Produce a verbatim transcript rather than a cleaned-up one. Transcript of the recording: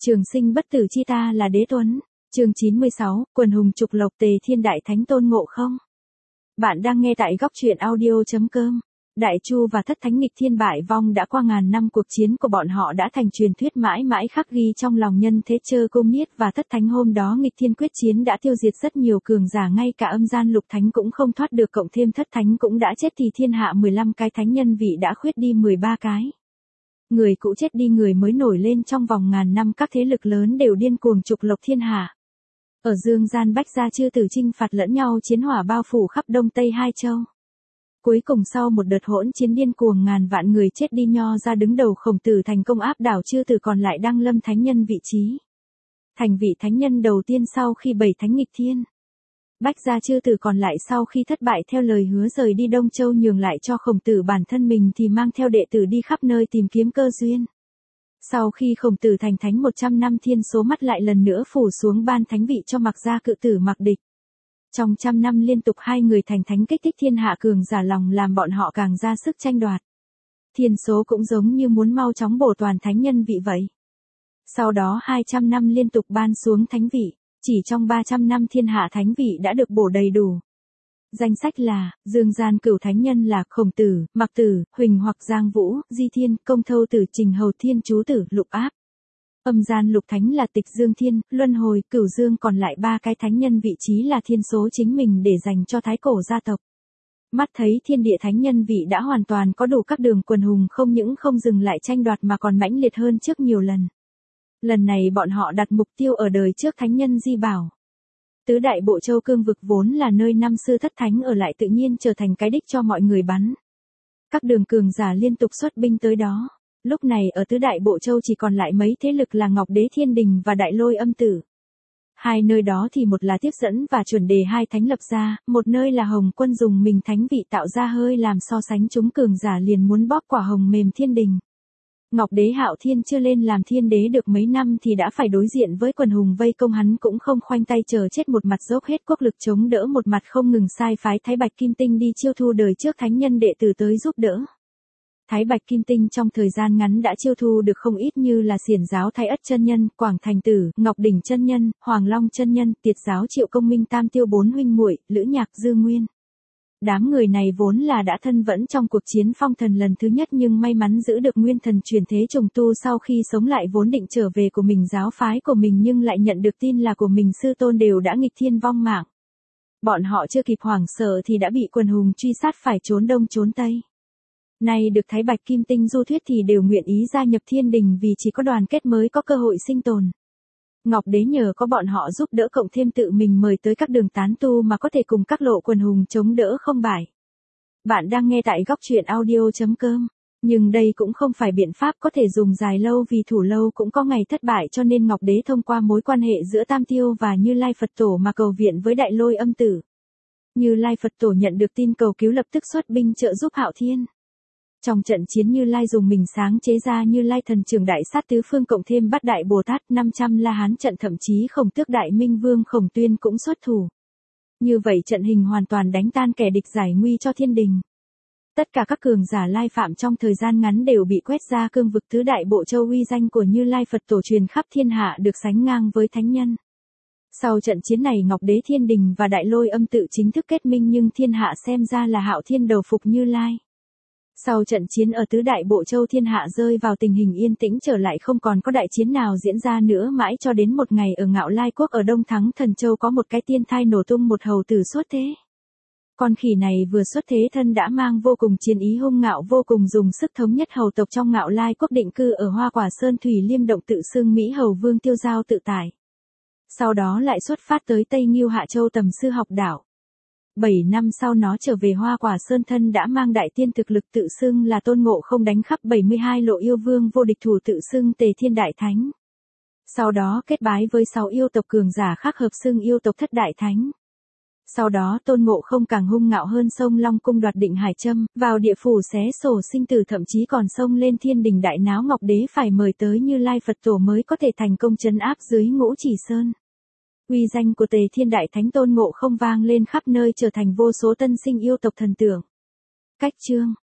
Trường sinh bất tử chi ta là đế tuấn. Chương chín mươi sáu, quần hùng trục lộc Tề Thiên Đại Thánh Tôn Ngộ Không. Bạn đang nghe tại góc truyện audio.com. Đại Chu và Thất Thánh nghịch thiên bại vong đã qua ngàn năm, cuộc chiến của bọn họ đã thành truyền thuyết mãi mãi khắc ghi trong lòng nhân thế. Chơ Công Niết và Thất Thánh hôm đó nghịch thiên quyết chiến đã tiêu diệt rất nhiều cường giả, ngay cả âm gian lục thánh cũng không thoát được, cộng thêm Thất Thánh cũng đã chết thì thiên hạ mười lăm cái thánh nhân vị đã khuyết đi mười ba cái. Người cũ chết đi, người mới nổi lên, trong vòng ngàn năm các thế lực lớn đều điên cuồng trục lộc thiên hạ. Ở dương gian bách gia chư tử chinh phạt lẫn nhau, chiến hỏa bao phủ khắp đông tây hai châu. Cuối cùng sau một đợt hỗn chiến điên cuồng, ngàn vạn người chết đi, Nho ra đứng đầu Khổng Tử thành công áp đảo chư tử, còn lại đăng lâm thánh nhân vị trí. Thành vị thánh nhân đầu tiên sau khi bảy thánh nghịch thiên. Bách gia chư tử còn lại sau khi thất bại theo lời hứa rời đi Đông Châu, nhường lại cho Khổng Tử bản thân mình thì mang theo đệ tử đi khắp nơi tìm kiếm cơ duyên. Sau khi Khổng Tử thành thánh một trăm năm, thiên số mắt lại lần nữa phủ xuống, ban thánh vị cho Mạc gia cự tử Mạc Địch. Trong trăm năm liên tục hai người thành thánh, kích thích thiên hạ cường giả lòng, làm bọn họ càng ra sức tranh đoạt. Thiên số cũng giống như muốn mau chóng bổ toàn thánh nhân vị vậy. Sau đó hai trăm năm liên tục ban xuống thánh vị. Chỉ trong ba trăm năm thiên hạ thánh vị đã được bổ đầy đủ. Danh sách là, dương gian cửu thánh nhân là Khổng Tử, Mạc Tử, Huỳnh hoặc Giang Vũ, Di Thiên, Công Thâu Tử, Trình Hầu Thiên Chú Tử, Lục Áp. Âm gian lục thánh là Tịch Dương Thiên, Luân Hồi, Cửu Dương, còn lại ba cái thánh nhân vị trí là thiên số chính mình để dành cho thái cổ gia tộc. Mắt thấy thiên địa thánh nhân vị đã hoàn toàn có đủ, các đường quần hùng không những không dừng lại tranh đoạt mà còn mãnh liệt hơn trước nhiều lần. Lần này bọn họ đặt mục tiêu ở đời trước thánh nhân Di Bảo. Tứ đại bộ châu cương vực vốn là nơi năm xưa thất thánh ở lại, tự nhiên trở thành cái đích cho mọi người bắn. Các đường cường giả liên tục xuất binh tới đó. Lúc này ở tứ đại bộ châu chỉ còn lại mấy thế lực là Ngọc Đế Thiên Đình và Đại Lôi Âm Tử. Hai nơi đó thì một là tiếp dẫn và chuẩn đề hai thánh lập ra, một nơi là Hồng Quân dùng mình thánh vị tạo ra, hơi làm so sánh chúng cường giả liền muốn bóp quả hồng mềm Thiên Đình. Ngọc Đế Hạo Thiên chưa lên làm thiên đế được mấy năm thì đã phải đối diện với quần hùng vây công, hắn cũng không khoanh tay chờ chết, một mặt dốc hết quốc lực chống đỡ, một mặt không ngừng sai phái Thái Bạch Kim Tinh đi chiêu thu đời trước thánh nhân đệ tử tới giúp đỡ. Thái Bạch Kim Tinh trong thời gian ngắn đã chiêu thu được không ít, như là Xiển giáo Thái Ất chân nhân, Quảng Thành Tử, Ngọc Đỉnh chân nhân, Hoàng Long chân nhân, Tiệt giáo Triệu Công Minh, Tam Tiêu bốn huynh muội, Lữ Nhạc Dư Nguyên. Đám người này vốn là đã thân vẫn trong cuộc chiến phong thần lần thứ nhất, nhưng may mắn giữ được nguyên thần truyền thế trùng tu, sau khi sống lại vốn định trở về của mình giáo phái của mình, nhưng lại nhận được tin là của mình sư tôn đều đã nghịch thiên vong mạng. Bọn họ chưa kịp hoảng sợ thì đã bị quần hùng truy sát, phải trốn đông trốn tây. Nay được Thái Bạch Kim Tinh du thuyết thì đều nguyện ý gia nhập Thiên Đình, vì chỉ có đoàn kết mới có cơ hội sinh tồn. Ngọc Đế nhờ có bọn họ giúp đỡ, cộng thêm tự mình mời tới các đường tán tu mà có thể cùng các lộ quần hùng chống đỡ không bại. Bạn đang nghe tại góc truyện audio.com. Nhưng đây cũng không phải biện pháp có thể dùng dài lâu, vì thủ lâu cũng có ngày thất bại, cho nên Ngọc Đế thông qua mối quan hệ giữa Tam Tiêu và Như Lai Phật Tổ mà cầu viện với Đại Lôi Âm Tử. Như Lai Phật Tổ nhận được tin cầu cứu, lập tức xuất binh trợ giúp Hạo Thiên. Trong trận chiến, Như Lai dùng mình sáng chế ra Như Lai thần trường đại sát tứ phương, cộng thêm Bát Đại Bồ Tát, năm trăm La Hán trận, thậm chí Khổng Tước Đại Minh Vương Khổng Tuyên cũng xuất thủ. Như vậy trận hình hoàn toàn đánh tan kẻ địch, giải nguy cho Thiên Đình. Tất cả các cường giả lai phạm trong thời gian ngắn đều bị quét ra cương vực tứ đại bộ châu, uy danh của Như Lai Phật Tổ truyền khắp thiên hạ, được sánh ngang với thánh nhân. Sau trận chiến này, Ngọc Đế Thiên Đình và Đại Lôi Âm Tự chính thức kết minh, nhưng thiên hạ xem ra là Hạo Thiên đầu phục Như Lai. Sau trận chiến ở tứ đại bộ châu, thiên hạ rơi vào tình hình yên tĩnh trở lại, không còn có đại chiến nào diễn ra nữa, mãi cho đến một ngày ở Ngạo Lai Quốc ở Đông Thắng Thần Châu có một cái tiên thai nổ tung, một hầu tử xuất thế. Con khỉ này vừa xuất thế thân đã mang vô cùng chiến ý, hung ngạo vô cùng, dùng sức thống nhất hầu tộc trong Ngạo Lai Quốc, định cư ở Hoa Quả Sơn Thủy Liêm Động, tự xưng Mỹ Hầu Vương tiêu giao tự tại. Sau đó lại xuất phát tới Tây Ngưu Hạ Châu tầm sư học đạo. Bảy năm sau nó trở về Hoa Quả Sơn, thân đã mang đại tiên thực lực, tự xưng là Tôn Ngộ Không, đánh khắp bảy mươi hai lộ yêu vương vô địch thủ, tự xưng Tề Thiên Đại Thánh. Sau đó kết bái với sáu yêu tộc cường giả khác, hợp xưng yêu tộc Thất Đại Thánh. Sau đó Tôn Ngộ Không càng hung ngạo hơn, xông Long Cung đoạt Định Hải Châm, vào địa phủ xé sổ sinh tử, thậm chí còn xông lên Thiên Đình đại náo. Ngọc Đế phải mời tới Như Lai Phật Tổ mới có thể thành công trấn áp dưới Ngũ Chỉ Sơn. Uy danh của Tề Thiên Đại Thánh Tôn Ngộ Không vang lên khắp nơi, trở thành vô số tân sinh yêu tộc thần tượng. Cách chương